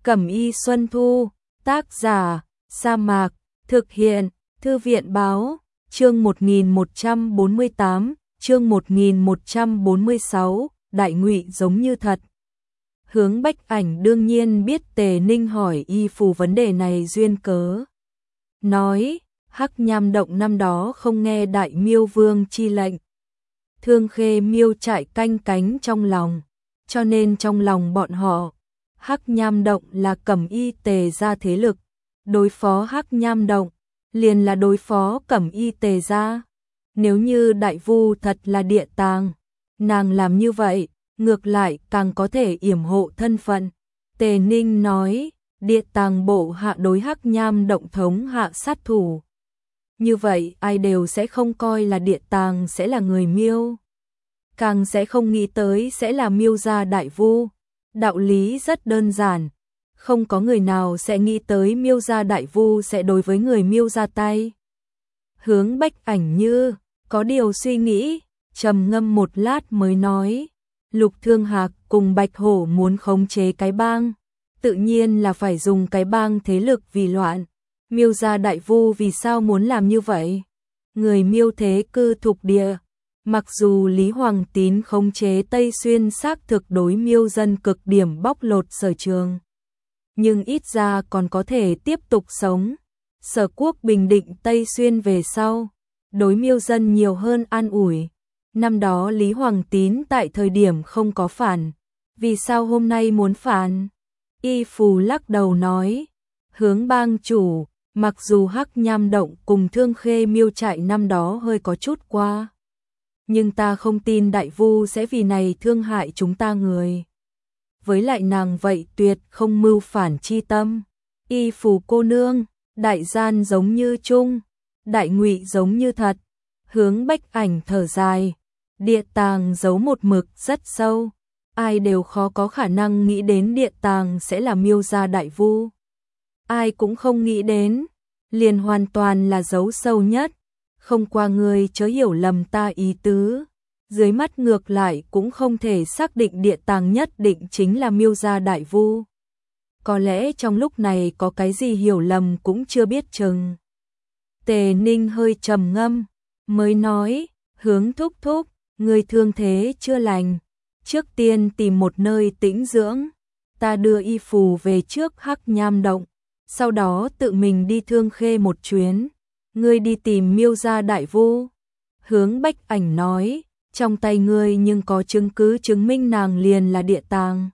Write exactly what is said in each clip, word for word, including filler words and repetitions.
Cẩm y Xuân Thu, tác giả, Sa Mạc, thực hiện, Thư viện báo, chương một nghìn một trăm bốn mươi tám, chương một nghìn một trăm bốn mươi sáu, đại ngụy giống như thật. Hướng Bách Ảnh đương nhiên biết Tề Ninh hỏi y phù vấn đề này duyên cớ. Nói, Hắc Nham Động năm đó không nghe Đại Miêu Vương chi lệnh. Thương Khê Miêu trại canh cánh trong lòng, cho nên trong lòng bọn họ, Hắc Nham Động là Cẩm y Tề gia thế lực, đối phó Hắc Nham Động liền là đối phó Cẩm y Tề gia. Nếu như Đại Vu thật là địa tàng, nàng làm như vậy, ngược lại càng có thể yểm hộ thân phận. Tề Ninh nói, địa tàng bộ hạ đối Hắc Nham Động thống hạ sát thủ. Như vậy ai đều sẽ không coi là địa tàng sẽ là người Miêu, càng sẽ không nghĩ tới sẽ là Miêu gia Đại Vu. Đạo lý rất đơn giản, không có người nào sẽ nghĩ tới Miêu gia Đại Vu sẽ đối với người Miêu ra tay. Hướng Bách Ảnh như có điều suy nghĩ, trầm ngâm một lát mới nói, Lục Thương Hạc cùng Bạch Hổ muốn khống chế cái bang, tự nhiên là phải dùng cái bang thế lực vì loạn. Miêu gia Đại Vu vì sao muốn làm như vậy? Người Miêu thế cư thục địa, mặc dù Lý Hoàng Tín khống chế Tây Xuyên xác thực đối Miêu dân cực điểm bóc lột sở trường, nhưng ít ra còn có thể tiếp tục sống. Sở Quốc bình định Tây Xuyên về sau, đối Miêu dân nhiều hơn an ủi. Năm đó Lý Hoàng Tín tại thời điểm không có phản, vì sao hôm nay muốn phản? Y Phù lắc đầu nói, Hướng bang chủ, mặc dù Hắc Nham Động cùng Thương Khê Miêu trại năm đó hơi có chút qua, nhưng ta không tin Đại Vu sẽ vì này thương hại chúng ta người. Với lại nàng vậy tuyệt không mưu phản chi tâm. Y Phù cô nương, đại gian giống như chung, đại ngụy giống như thật. Hướng Bách Ảnh thở dài, địa tàng giấu một mực rất sâu, ai đều khó có khả năng nghĩ đến địa tàng sẽ là Miêu gia Đại Vu. Ai cũng không nghĩ đến, liền hoàn toàn là giấu sâu nhất. Không qua người chớ hiểu lầm ta ý tứ, dưới mắt ngược lại cũng không thể xác định địa tàng nhất định chính là Miêu gia Đại Vu. Có lẽ trong lúc này có cái gì hiểu lầm cũng chưa biết chừng. Tề Ninh hơi trầm ngâm, mới nói, Hướng thúc thúc, người thương thế chưa lành, trước tiên tìm một nơi tĩnh dưỡng, ta đưa Y Phù về trước Hắc Nham Động, sau đó tự mình đi Thương Khê một chuyến. Ngươi đi tìm Miêu gia Đại Vu. Hướng Bách Ảnh nói, trong tay ngươi nhưng có chứng cứ chứng minh nàng liền là địa tàng.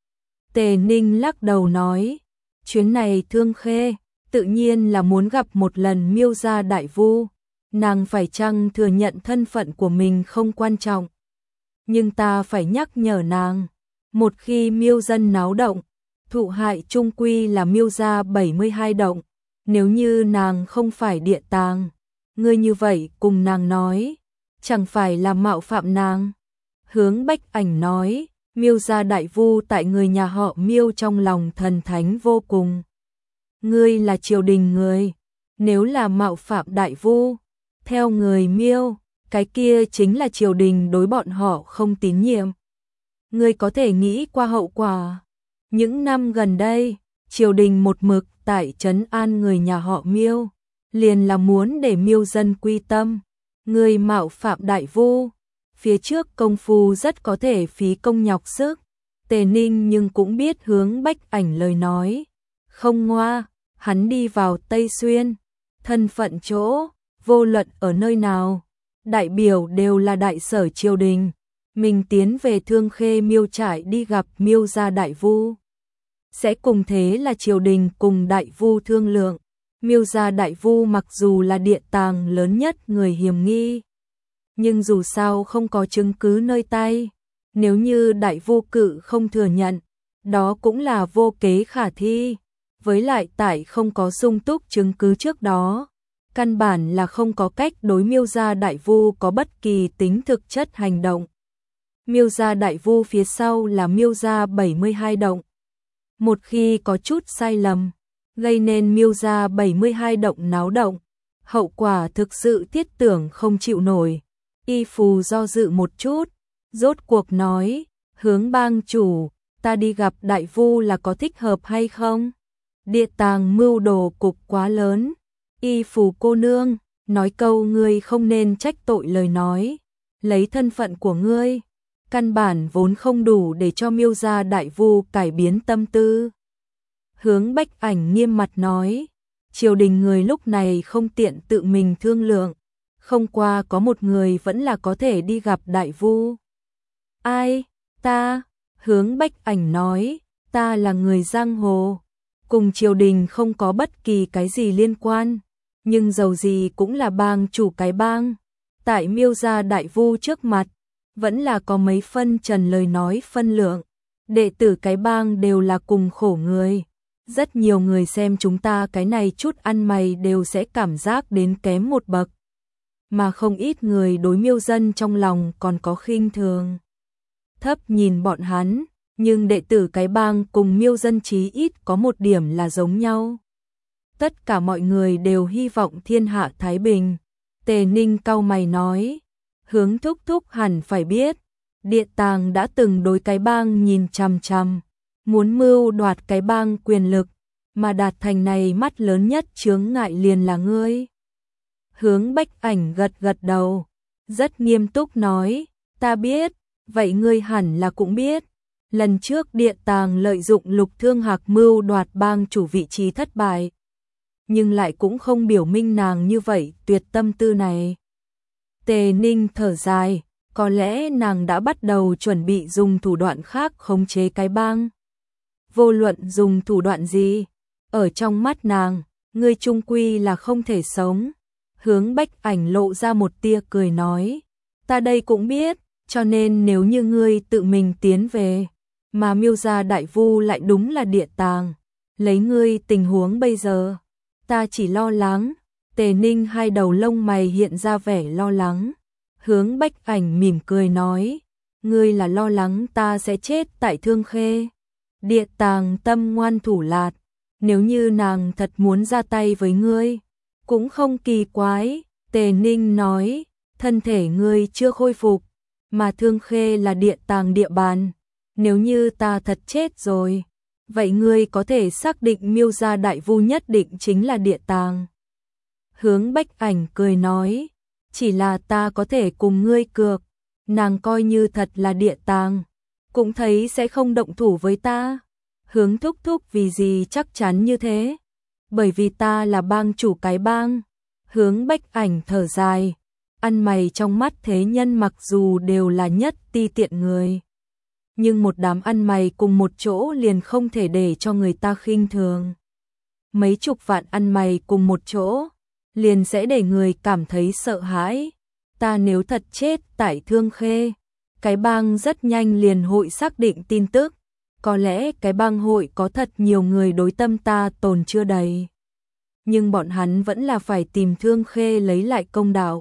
Tề Ninh lắc đầu nói, chuyến này Thương Khê, tự nhiên là muốn gặp một lần Miêu gia Đại Vu. Nàng phải chăng thừa nhận thân phận của mình không quan trọng. Nhưng ta phải nhắc nhở nàng, một khi Miêu dân náo động, thụ hại chung quy là Miêu gia bảy mươi hai động. Nếu như nàng không phải địa tàng, ngươi như vậy cùng nàng nói, chẳng phải là mạo phạm nàng. Hướng Bách Ảnh nói, Miêu gia Đại Vu tại người nhà họ Miêu trong lòng thần thánh vô cùng. Ngươi là triều đình người, nếu là mạo phạm Đại Vu, theo người Miêu, cái kia chính là triều đình đối bọn họ không tín nhiệm. Ngươi có thể nghĩ qua hậu quả. Những năm gần đây, triều đình một mực tại trấn an người nhà họ Miêu, liền là muốn để Miêu dân quy tâm. Người mạo phạm Đại Vu, phía trước công phu rất có thể phí công nhọc sức. Tề Ninh nhưng cũng biết Hướng Bách Ảnh lời nói, không ngoa, hắn đi vào Tây Xuyên, thân phận chỗ, vô luận ở nơi nào, đại biểu đều là đại sở triều đình. Mình tiến về Thương Khê Miêu trại đi gặp Miêu gia Đại Vu, sẽ cùng thế là triều đình cùng Đại Vu thương lượng. Miêu gia Đại Vu mặc dù là địa tàng lớn nhất người hiểm nghi, nhưng dù sao không có chứng cứ nơi tay. Nếu như Đại Vu cự không thừa nhận, đó cũng là vô kế khả thi. Với lại tại không có sung túc chứng cứ trước đó, căn bản là không có cách đối Miêu gia Đại Vu có bất kỳ tính thực chất hành động. Miêu gia Đại Vu phía sau là Miêu gia bảy mươi hai động. Một khi có chút sai lầm, gây nên Miêu gia bảy mươi hai động náo động, hậu quả thực sự thiết tưởng không chịu nổi. Y Phù do dự một chút, rốt cuộc nói, Hướng bang chủ, ta đi gặp đại vu là có thích hợp hay không? Địa tàng mưu đồ cục quá lớn. Y Phù cô nương, nói câu ngươi không nên trách tội lời nói. Lấy thân phận của ngươi, căn bản vốn không đủ để cho Miêu gia đại vu cải biến tâm tư. Hướng Bách Ảnh nghiêm mặt nói, triều đình người lúc này không tiện tự mình thương lượng, không qua có một người vẫn là có thể đi gặp đại vu. Ai? Ta? Hướng Bách Ảnh nói, ta là người giang hồ, cùng triều đình không có bất kỳ cái gì liên quan, nhưng dầu gì cũng là bang chủ cái bang. Tại Miêu gia đại vu trước mặt, vẫn là có mấy phân trần lời nói phân lượng. Đệ tử cái bang đều là cùng khổ người. Rất nhiều người xem chúng ta cái này chút ăn mày đều sẽ cảm giác đến kém một bậc. Mà không ít người đối Miêu dân trong lòng còn có khinh thường. Thấp nhìn bọn hắn, nhưng đệ tử cái bang cùng Miêu dân chí ít có một điểm là giống nhau. Tất cả mọi người đều hy vọng thiên hạ thái bình. Tề Ninh cau mày nói, Hướng thúc thúc hẳn phải biết, Địa Tàng đã từng đối cái bang nhìn chằm chằm, muốn mưu đoạt cái bang quyền lực, mà đạt thành này mắt lớn nhất chướng ngại liền là ngươi. Hướng Bách Ảnh gật gật đầu, rất nghiêm túc nói, ta biết, vậy ngươi hẳn là cũng biết. Lần trước Địa Tàng lợi dụng Lục Thương Hạc mưu đoạt bang chủ vị trí thất bại, nhưng lại cũng không biểu minh nàng như vậy tuyệt tâm tư này. Tề Ninh thở dài, có lẽ nàng đã bắt đầu chuẩn bị dùng thủ đoạn khác khống chế cái bang. Vô luận dùng thủ đoạn gì, ở trong mắt nàng, ngươi chung quy là không thể sống. Hướng Bách Ảnh lộ ra một tia cười nói, ta đây cũng biết, cho nên nếu như ngươi tự mình tiến về, mà Miêu gia đại vu lại đúng là Địa Tàng, lấy ngươi tình huống bây giờ, ta chỉ lo lắng. Tề Ninh hai đầu lông mày hiện ra vẻ lo lắng. Hướng Bách Ảnh mỉm cười nói, ngươi là lo lắng ta sẽ chết tại Thương Khê. Địa Tàng tâm ngoan thủ lạt, nếu như nàng thật muốn ra tay với ngươi, cũng không kỳ quái. Tề Ninh nói, thân thể ngươi chưa khôi phục, mà Thương Khê là Địa Tàng địa bàn. Nếu như ta thật chết rồi, vậy ngươi có thể xác định Miêu gia đại vu nhất định chính là Địa Tàng. Hướng Bách Ảnh cười nói, chỉ là ta có thể cùng ngươi cược, nàng coi như thật là Địa Tàng, cũng thấy sẽ không động thủ với ta. Hướng thúc thúc vì gì chắc chắn như thế? Bởi vì ta là bang chủ cái bang. Hướng Bách Ảnh thở dài, ăn mày trong mắt thế nhân mặc dù đều là nhất ti tiện người, nhưng một đám ăn mày cùng một chỗ liền không thể để cho người ta khinh thường. Mấy chục vạn ăn mày cùng một chỗ, liền sẽ để người cảm thấy sợ hãi. Ta nếu thật chết tại Thương Khê, cái bang rất nhanh liền hội xác định tin tức. Có lẽ cái bang hội có thật nhiều người đối tâm ta tồn chưa đầy, nhưng bọn hắn vẫn là phải tìm Thương Khê lấy lại công đạo.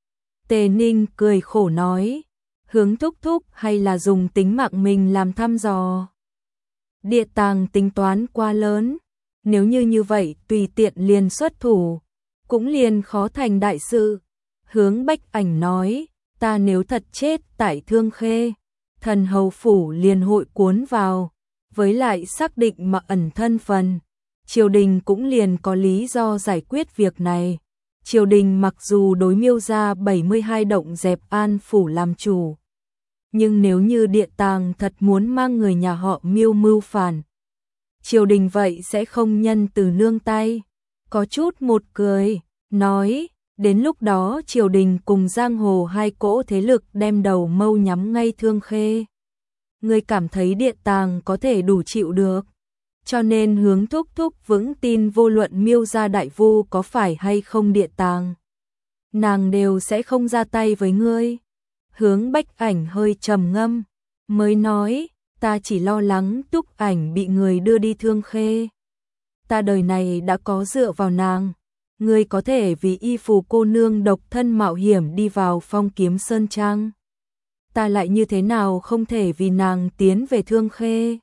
Tề Ninh cười khổ nói, Hướng thúc thúc hay là dùng tính mạng mình làm thăm dò. Địa Tàng tính toán quá lớn, nếu như như vậy tùy tiện liền xuất thủ, cũng liền khó thành đại sự. Hướng Bách Ảnh nói, ta nếu thật chết tại Thương Khê, thần hầu phủ liền hội cuốn vào, với lại xác định mà ẩn thân phần, triều đình cũng liền có lý do giải quyết việc này. Triều đình mặc dù đối Miêu gia bảy mươi hai động dẹp An phủ làm chủ, nhưng nếu như Địa Tàng thật muốn mang người nhà họ Miêu mưu phản, triều đình vậy sẽ không nhân từ nương tay. Có chút một cười, nói, đến lúc đó triều đình cùng giang hồ hai cỗ thế lực đem đầu mâu nhắm ngay Thương Khê. Ngươi cảm thấy Địa Tàng có thể đủ chịu được, cho nên Hướng thúc thúc vững tin vô luận Miêu gia đại vu có phải hay không Địa Tàng, nàng đều sẽ không ra tay với ngươi. Hướng Bách Ảnh hơi trầm ngâm, mới nói, ta chỉ lo lắng Túc Ảnh bị người đưa đi Thương Khê. Ta đời này đã có dựa vào nàng, ngươi có thể vì Y Phù cô nương độc thân mạo hiểm đi vào Phong Kiếm Sơn Trang, ta lại như thế nào không thể vì nàng tiến về Thương Khê.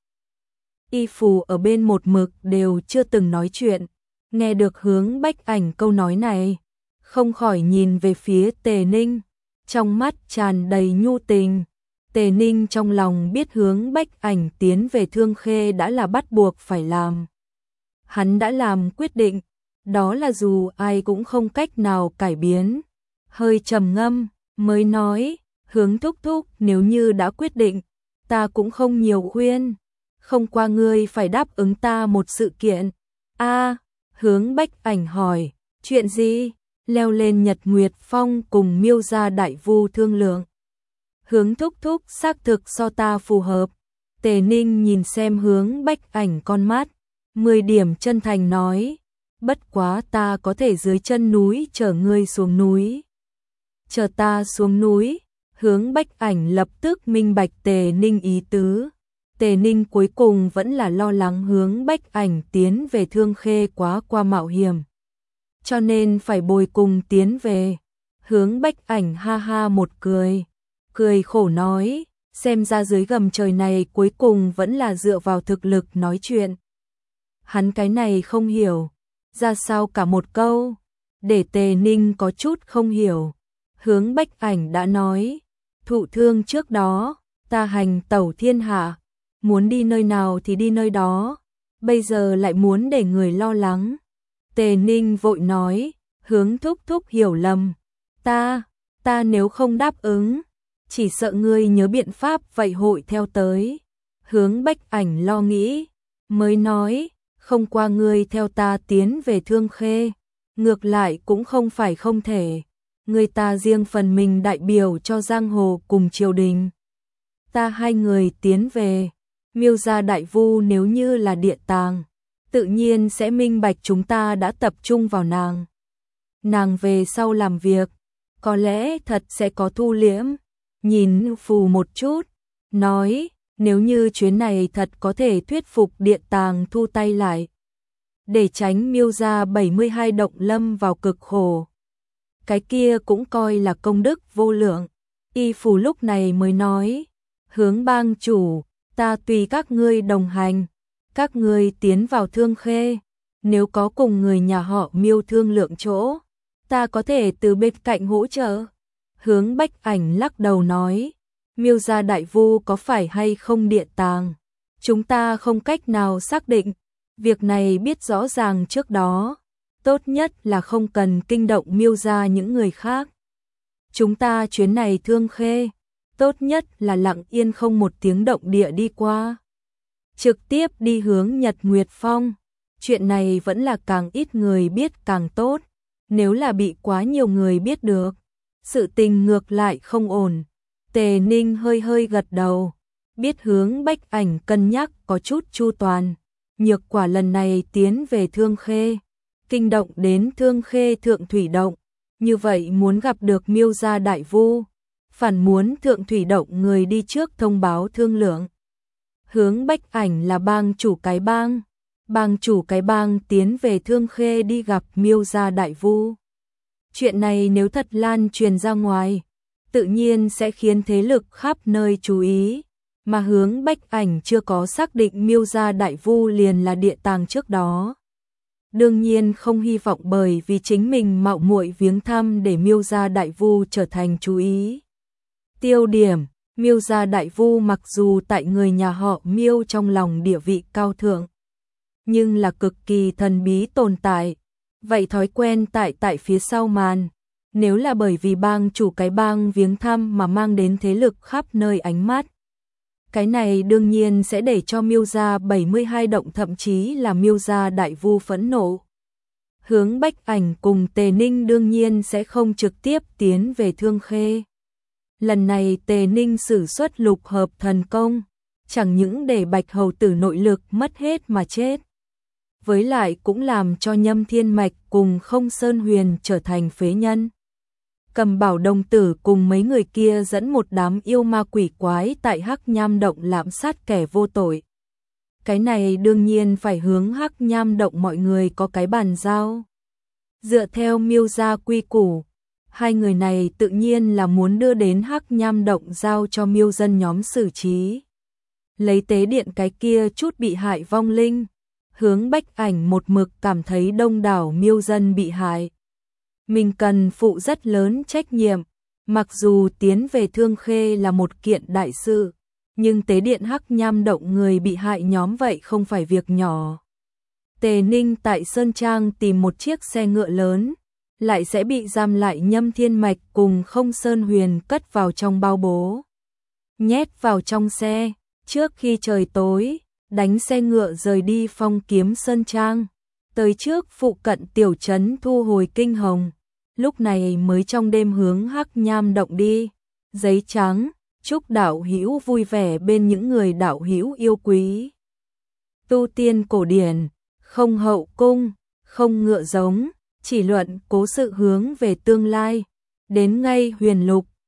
Y Phù ở bên một mực đều chưa từng nói chuyện, nghe được Hướng Bách Ảnh câu nói này, không khỏi nhìn về phía Tề Ninh, trong mắt tràn đầy nhu tình. Tề Ninh trong lòng biết Hướng Bách Ảnh tiến về Thương Khê đã là bắt buộc phải làm. Hắn đã làm quyết định, đó là dù ai cũng không cách nào cải biến. Hơi trầm ngâm, mới nói, Hướng thúc thúc, nếu như đã quyết định, ta cũng không nhiều khuyên. Không qua ngươi phải đáp ứng ta một sự kiện. A, Hướng Bách Ảnh hỏi, chuyện gì? Leo lên Nhật Nguyệt Phong cùng Miêu gia đại vu thương lượng. Hướng thúc thúc xác thực so ta phù hợp. Tề Ninh nhìn xem Hướng Bách Ảnh con mắt, mười điểm chân thành nói, bất quá ta có thể dưới chân núi chở ngươi xuống núi. Chờ ta xuống núi. Hướng Bách Ảnh lập tức minh bạch Tề Ninh ý tứ. Tề Ninh cuối cùng vẫn là lo lắng Hướng Bách Ảnh tiến về Thương Khê quá qua mạo hiểm, cho nên phải bồi cùng tiến về. Hướng Bách Ảnh ha ha một cười, cười khổ nói, xem ra dưới gầm trời này cuối cùng vẫn là dựa vào thực lực nói chuyện. Hắn cái này không hiểu, ra sao cả một câu, để Tề Ninh có chút không hiểu. Hướng Bách Ảnh đã nói, thụ thương trước đó, ta hành tẩu thiên hạ, muốn đi nơi nào thì đi nơi đó, bây giờ lại muốn để người lo lắng. Tề Ninh vội nói, Hướng thúc thúc hiểu lầm, ta, ta nếu không đáp ứng, chỉ sợ ngươi nhớ biện pháp vậy hội theo tới. Hướng Bách Ảnh lo nghĩ, mới nói, không qua ngươi theo ta tiến về Thương Khê, ngược lại cũng không phải không thể. Người ta riêng phần mình đại biểu cho giang hồ cùng triều đình. Ta hai người tiến về, Miêu gia đại vu nếu như là địa tàng, tự nhiên sẽ minh bạch chúng ta đã tập trung vào nàng. Nàng về sau làm việc, có lẽ thật sẽ có thu liễm. Nhìn phù một chút, nói, nếu như chuyến này thật có thể thuyết phục địa tàng thu tay lại, để tránh Miêu gia bảy mươi hai động lâm vào cực khổ, cái kia cũng coi là công đức vô lượng. Y Phù lúc này mới nói, Hướng bang chủ, ta tùy các ngươi đồng hành, các ngươi tiến vào Thương Khê, nếu có cùng người nhà họ Miêu thương lượng chỗ, ta có thể từ bên cạnh hỗ trợ. Hướng Bách Ảnh lắc đầu nói, Miêu gia đại vu có phải hay không địa tàng, chúng ta không cách nào xác định, việc này biết rõ ràng trước đó, tốt nhất là không cần kinh động Miêu gia những người khác. Chúng ta chuyến này Thương Khê, tốt nhất là lặng yên không một tiếng động địa đi qua, trực tiếp đi hướng Nhật Nguyệt Phong. Chuyện này vẫn là càng ít người biết càng tốt, nếu là bị quá nhiều người biết được, sự tình ngược lại không ổn. Tề Ninh hơi hơi gật đầu, biết Hướng Bách Ảnh cân nhắc có chút chu toàn. Nhược quả lần này tiến về Thương Khê, kinh động đến Thương Khê Thượng Thủy Động, như vậy muốn gặp được Miêu gia đại vu, phản muốn Thượng Thủy Động người đi trước thông báo thương lượng. Hướng Bách Ảnh là bang chủ cái bang, bang chủ cái bang tiến về Thương Khê đi gặp Miêu gia đại vu. Chuyện này nếu thật lan truyền ra ngoài, tự nhiên sẽ khiến thế lực khắp nơi chú ý, mà Hướng Bách Ảnh chưa có xác định Miêu gia đại vu liền là địa tàng trước đó. Đương nhiên không hy vọng bởi vì chính mình mạo muội viếng thăm để Miêu gia đại vu trở thành chú ý tiêu điểm. Miêu gia đại vu mặc dù tại người nhà họ Miêu trong lòng địa vị cao thượng, nhưng là cực kỳ thần bí tồn tại, vậy thói quen tại tại phía sau màn. Nếu là bởi vì bang chủ cái bang viếng thăm mà mang đến thế lực khắp nơi ánh mắt, cái này đương nhiên sẽ để cho Miêu gia bảy mươi hai động thậm chí là Miêu gia đại vu phẫn nộ. Hướng Bách Ảnh cùng Tề Ninh đương nhiên sẽ không trực tiếp tiến về Thương Khê. Lần này Tề Ninh sử xuất lục hợp thần công, chẳng những để Bạch Hầu Tử nội lực mất hết mà chết, với lại cũng làm cho Nhâm Thiên Mạch cùng Không Sơn Huyền trở thành phế nhân. Cầm Bảo đồng tử cùng mấy người kia dẫn một đám yêu ma quỷ quái tại Hắc Nham động lạm sát kẻ vô tội. Cái này đương nhiên phải hướng Hắc Nham động mọi người có cái bàn giao. Dựa theo Miêu gia quy củ, hai người này tự nhiên là muốn đưa đến Hắc Nham động giao cho Miêu dân nhóm xử trí. Lấy tế điện cái kia chút bị hại vong linh, Hướng Bách Ảnh một mực cảm thấy đông đảo Miêu dân bị hại, mình cần phụ rất lớn trách nhiệm, Mặc dù tiến về Thương Khê là một kiện đại sự, nhưng tế điện Hắc Nham Động người bị hại nhóm vậy không phải việc nhỏ. Tề Ninh tại Sơn Trang tìm một chiếc xe ngựa lớn, lại sẽ bị giam lại Nhâm Thiên Mạch cùng Không Sơn Huyền cất vào trong bao bố. Nhét vào trong xe, trước khi trời tối, đánh xe ngựa rời đi Phong Kiếm Sơn Trang, tới trước phụ cận tiểu trấn thu hồi kinh hồng, lúc này mới trong đêm hướng Hắc Nham Động đi. Giấy trắng, chúc đạo hữu vui vẻ bên những người đạo hữu yêu quý. Tu tiên cổ điển, không hậu cung, không ngựa giống, chỉ luận cố sự hướng về tương lai. Đến ngay huyền lục,